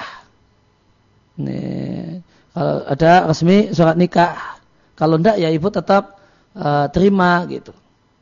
Nih, kalau ada resmi surat nikah, kalau tidak ya ibu tetap e, terima gitu.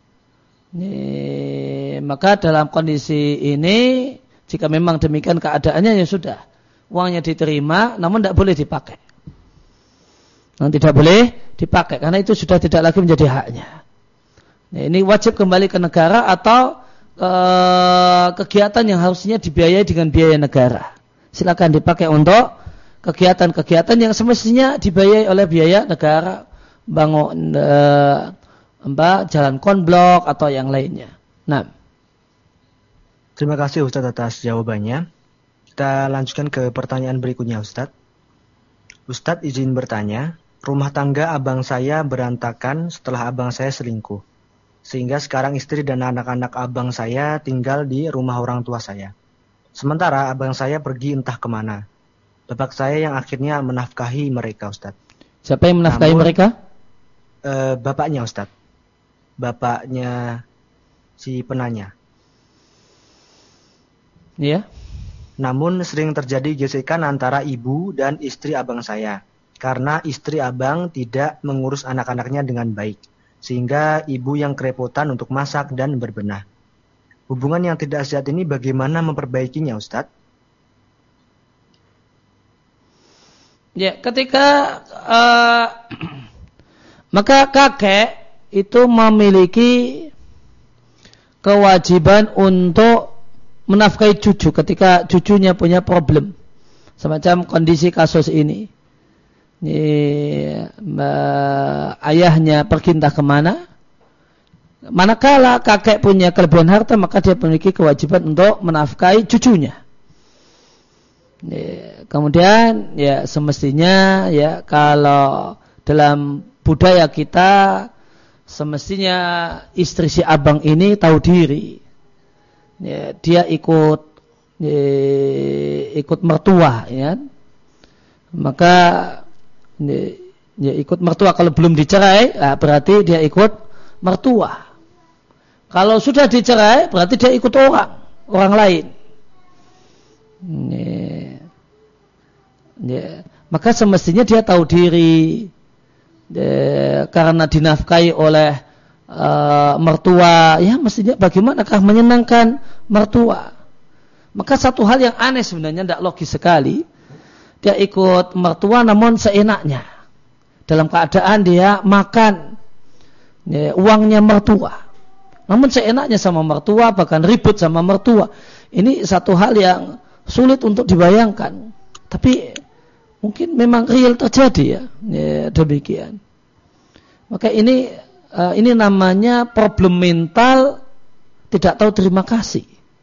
Nih, maka dalam kondisi ini, jika memang demikian keadaannya ya sudah, uangnya diterima, namun tidak boleh dipakai. Nah, tidak boleh dipakai karena itu sudah tidak lagi menjadi haknya. Nah, ini wajib kembali ke negara atau e, kegiatan yang harusnya dibiayai dengan biaya negara. Silakan dipakai untuk kegiatan-kegiatan yang semestinya dibiayai oleh biaya negara, bangun e, mbak jalan konblok atau yang lainnya. Nah, terima kasih Ustadz atas jawabannya. Kita lanjutkan ke pertanyaan berikutnya Ustadz. Ustadz izin bertanya. Rumah tangga abang saya berantakan setelah abang saya selingkuh. Sehingga sekarang istri dan anak-anak abang saya tinggal di rumah orang tua saya. Sementara abang saya pergi entah kemana. Bapak saya yang akhirnya menafkahi mereka, Ustadz. Siapa yang menafkahi Namun, mereka? Eh, bapaknya, Ustadz. Bapaknya si penanya. Iya. Namun sering terjadi gesekan antara ibu dan istri abang saya. Karena istri abang tidak mengurus anak-anaknya dengan baik. Sehingga ibu yang kerepotan untuk masak dan berbenah. Hubungan yang tidak sehat ini bagaimana memperbaikinya, Ustadz? Ya, ketika uh, maka kakek itu memiliki kewajiban untuk menafkahi cucu ketika cucunya punya problem. Semacam kondisi kasus ini. Ini, uh, ayahnya pergi entah kemana. Manakala kakek punya kelebihan harta, maka dia memiliki kewajiban untuk menafkahi cucunya. Ini, kemudian ya semestinya ya kalau dalam budaya kita semestinya istri si abang ini tahu diri. Ya, dia ikut ya, ikut mertua ya. Maka ya ikut mertua. Kalau belum dicerai ya berarti dia ikut mertua. Kalau sudah dicerai berarti dia ikut orang orang lain ya. Ya. Maka semestinya dia tahu diri ya, karena dinafkahi oleh uh, mertua. Ya mestinya bagaimanakah menyenangkan mertua. Maka satu hal yang aneh sebenarnya, tidak logis sekali, dia ikut mertua namun seenaknya. Dalam keadaan dia makan ya, uangnya mertua. Namun seenaknya sama mertua, bahkan ribut sama mertua. Ini satu hal yang sulit untuk dibayangkan. Tapi mungkin memang real terjadi ya, ya demikian. Maka ini uh, ini namanya problem mental tidak tahu terima kasih.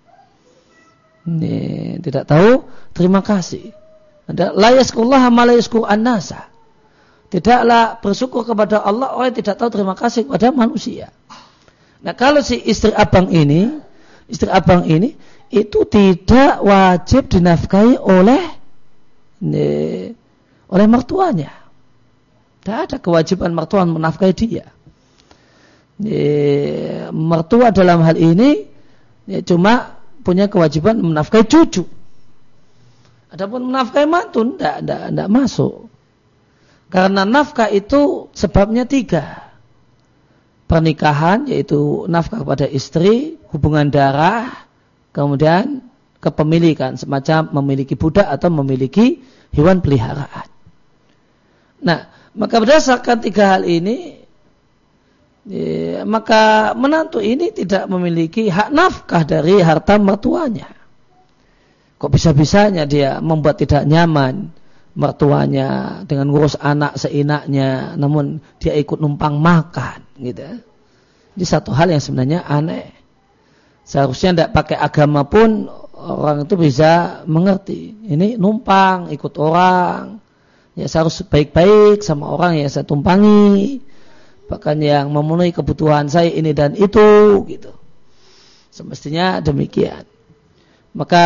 Ini, tidak tahu terima kasih. La yaskurullaha ma la yaskur an-nasa. Tidaklah bersyukur kepada Allah orang yang tidak tahu terima kasih kepada manusia. Nah, kalau si istri abang ini, istri abang ini itu tidak wajib dinafkahi oleh ne, oleh mertuanya. Tidak ada kewajiban mertua menafkahi dia. Ne, mertua dalam hal ini ne, cuma punya kewajiban menafkahi cucu. Adapun menafkahi mantu tidak, tidak, tidak masuk. Karena nafkah itu sebabnya tiga. Pernikahan, yaitu nafkah kepada istri, hubungan darah, kemudian kepemilikan, semacam memiliki budak atau memiliki hewan peliharaan. Nah, maka berdasarkan tiga hal ini, ya, maka menantu ini tidak memiliki hak nafkah dari harta mertuanya. Kok bisa-bisanya dia membuat tidak nyaman mertuanya dengan ngurus anak seenaknya, namun dia ikut numpang makan, gitu. Ini satu hal yang sebenarnya aneh. Seharusnya tidak pakai agama pun orang itu bisa mengerti. Ini numpang, ikut orang. Ya seharus baik-baik sama orang yang saya tumpangi, bahkan yang memenuhi kebutuhan saya ini dan itu, gitu. Semestinya demikian. Maka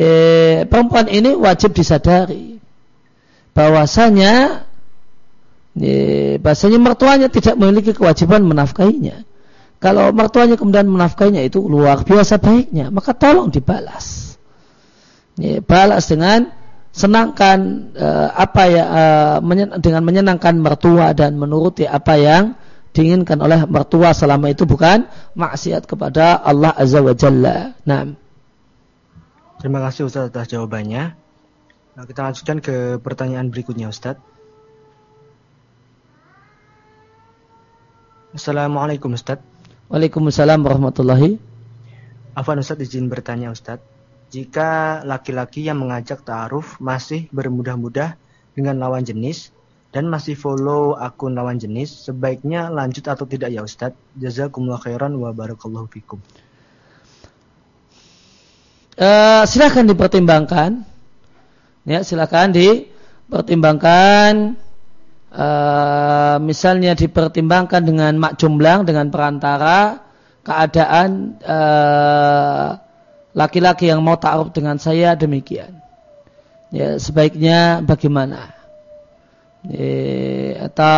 ya, perempuan ini wajib disadari bahwasanya Ya, bahasanya mertuanya tidak memiliki kewajiban menafkahinya. Kalau mertuanya kemudian menafkahinya itu luar biasa baiknya, maka tolong dibalas. Ya, balas dengan senangkan uh, apa ya uh, menyen- dengan menyenangkan mertua dan menuruti apa yang diinginkan oleh mertua selama itu bukan maksiat kepada Allah Azza wa Jalla. Nah. Terima kasih Ustaz atas jawabannya. Nah, kita lanjutkan ke pertanyaan berikutnya Ustaz. Assalamualaikum Ustaz. Waalaikumsalam warahmatullahi. Afwan Ustaz, izin bertanya Ustaz. Jika laki-laki yang mengajak ta'aruf masih bermudah-mudah dengan lawan jenis dan masih follow akun lawan jenis, sebaiknya lanjut atau tidak ya Ustaz? Jazakumullah khairan wa barakallahu fikum. Uh, silakan dipertimbangkan. Ya, silakan dipertimbangkan. Uh, misalnya dipertimbangkan dengan mak jomblang, dengan perantara keadaan uh, laki-laki yang mau ta'aruf dengan saya demikian. Ya, sebaiknya bagaimana? Ya, atau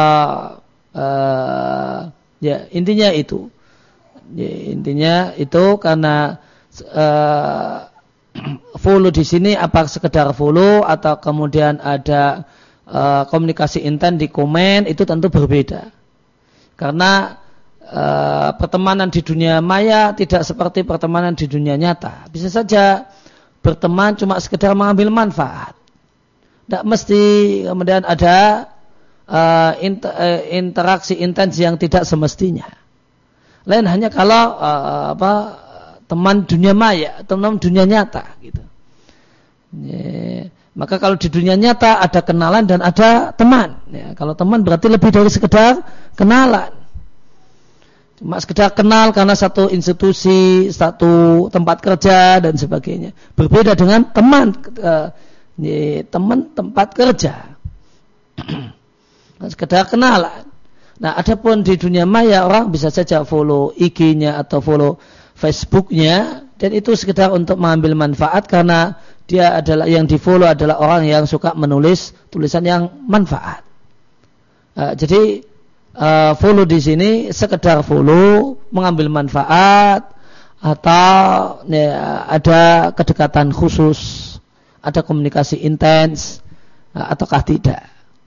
uh, ya intinya itu. Ya, intinya itu karena uh, follow di sini apa sekedar follow atau kemudian ada Uh, komunikasi intens di komen, itu tentu berbeda. Karena uh, pertemanan di dunia maya tidak seperti pertemanan di dunia nyata. Bisa saja berteman cuma sekedar mengambil manfaat. Tidak mesti kemudian ada uh, inter, uh, interaksi intens yang tidak semestinya. Lain hanya kalau uh, apa teman dunia maya, teman dunia nyata gitu. Yeah. Maka kalau di dunia nyata ada kenalan dan ada teman. Ya, kalau teman berarti lebih dari sekedar kenalan. Cuma sekedar kenal karena satu institusi, satu tempat kerja dan sebagainya. Berbeda dengan teman, uh, ya, teman tempat kerja. Sekedar kenalan. Nah, adapun di dunia maya orang bisa saja follow I G-nya atau follow Facebook-nya dan itu sekedar untuk mengambil manfaat karena dia adalah yang di-follow adalah orang yang suka menulis tulisan yang manfaat. Uh, jadi uh, follow di sini sekedar follow, mengambil manfaat atau ya, ada kedekatan khusus, ada komunikasi intens uh, ataukah tidak.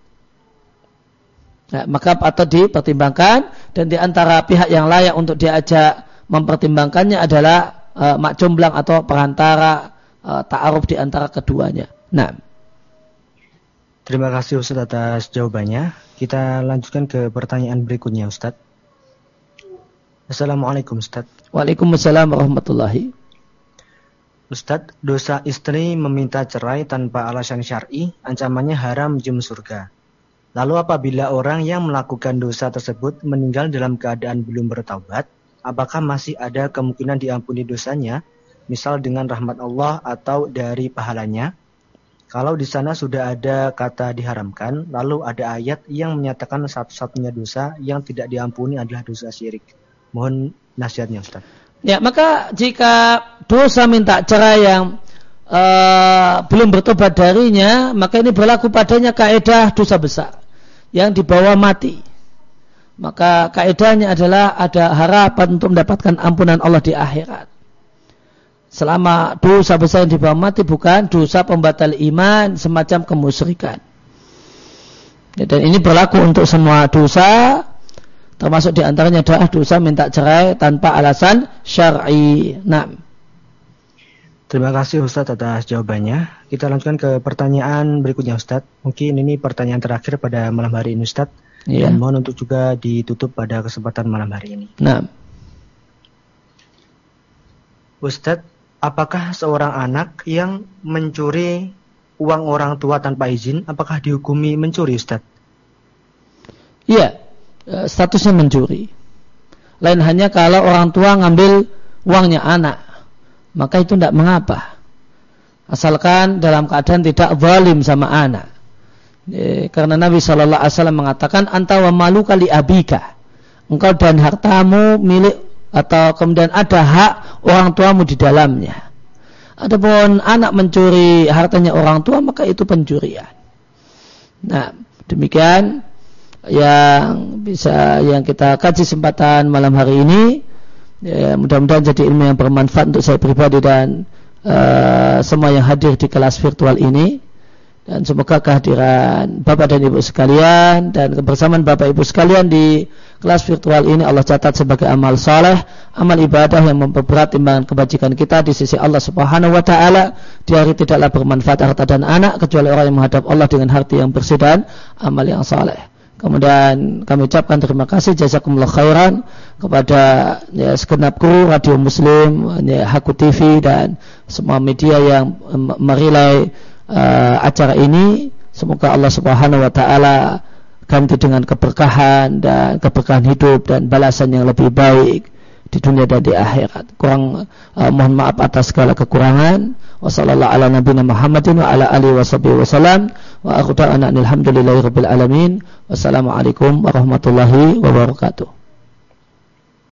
Nah, maka patut dipertimbangkan dan di antara pihak yang layak untuk diajak mempertimbangkannya adalah uh, mak jomblang atau perantara Uh, ta'aruf di antara keduanya. Nah. Terima kasih Ustaz atas jawabannya. Kita lanjutkan ke pertanyaan berikutnya Ustaz. Assalamualaikum Ustaz. Waalaikumsalam warahmatullahi. Ustaz, dosa istri meminta cerai tanpa alasan syar'i, ancamannya haram jum surga. Lalu apabila orang yang melakukan dosa tersebut meninggal dalam keadaan belum bertaubat, apakah masih ada kemungkinan diampuni dosanya? Misal dengan rahmat Allah atau dari pahalanya. Kalau di sana sudah ada kata diharamkan, lalu ada ayat yang menyatakan satu-satunya dosa yang tidak diampuni adalah dosa syirik. Mohon nasihatnya Ustaz. Ya, maka jika dosa minta cerai yang uh, belum bertobat darinya, maka ini berlaku padanya kaidah dosa besar yang dibawa mati. Maka kaidahnya adalah ada harapan untuk mendapatkan ampunan Allah di akhirat. Selama dosa besar yang dibawa mati bukan dosa pembatal iman semacam kemusyrikan. Dan ini berlaku untuk semua dosa, termasuk diantaranya adalah dosa minta cerai tanpa alasan syar'i. Nah. Terima kasih Ustaz atas jawabannya. Kita lanjutkan ke pertanyaan berikutnya Ustaz. Mungkin ini pertanyaan terakhir pada malam hari ini Ustaz. Ya. Dan mohon untuk juga ditutup pada kesempatan malam hari ini. Nah. Ustaz, apakah seorang anak yang mencuri uang orang tua tanpa izin, apakah dihukumi mencuri, Ustaz? Iya, statusnya mencuri. Lain hanya kalau orang tua ngambil uangnya anak, maka itu tidak mengapa. Asalkan dalam keadaan tidak zalim sama anak. E, karena Nabi shallallahu alaihi wasallam mengatakan, anta wa maluka li abika. Engkau dan hartamu milik atau kemudian ada hak orang tuamu di dalamnya. Adapun anak mencuri hartanya orang tua, maka itu pencurian. Nah, demikian yang bisa yang kita kaji kesempatan malam hari ini. Ya, mudah-mudahan jadi ilmu yang bermanfaat untuk saya pribadi dan uh, semua yang hadir di kelas virtual ini. Dan semoga kehadiran Bapak dan Ibu sekalian dan kebersamaan Bapak Ibu sekalian di kelas virtual ini Allah catat sebagai amal saleh, amal ibadah yang memperberat timbangan kebajikan kita di sisi Allah Subhanahu wa taala. Di hari tidaklah bermanfaat harta dan anak kecuali orang yang menghadap Allah dengan hati yang bersih dan amal yang saleh. Kemudian kami ucapkan terima kasih jazakumullah khairan kepada ya, segenap kru Radio Muslim, ya, Haku T V dan semua media yang merilai Uh, acara ini. Semoga Allah Subhanahu wa taala ganti dengan keberkahan dan keberkahan hidup dan balasan yang lebih baik di dunia dan di akhirat. Kurang uh, mohon maaf atas segala kekurangan. Wassallallahu ala nabiyina Muhammadin wa ala alihi washabihi wasallam wa akhu ta'ana alhamdulillahirabbil alamin. Wassalamualaikum warahmatullahi wabarakatuh.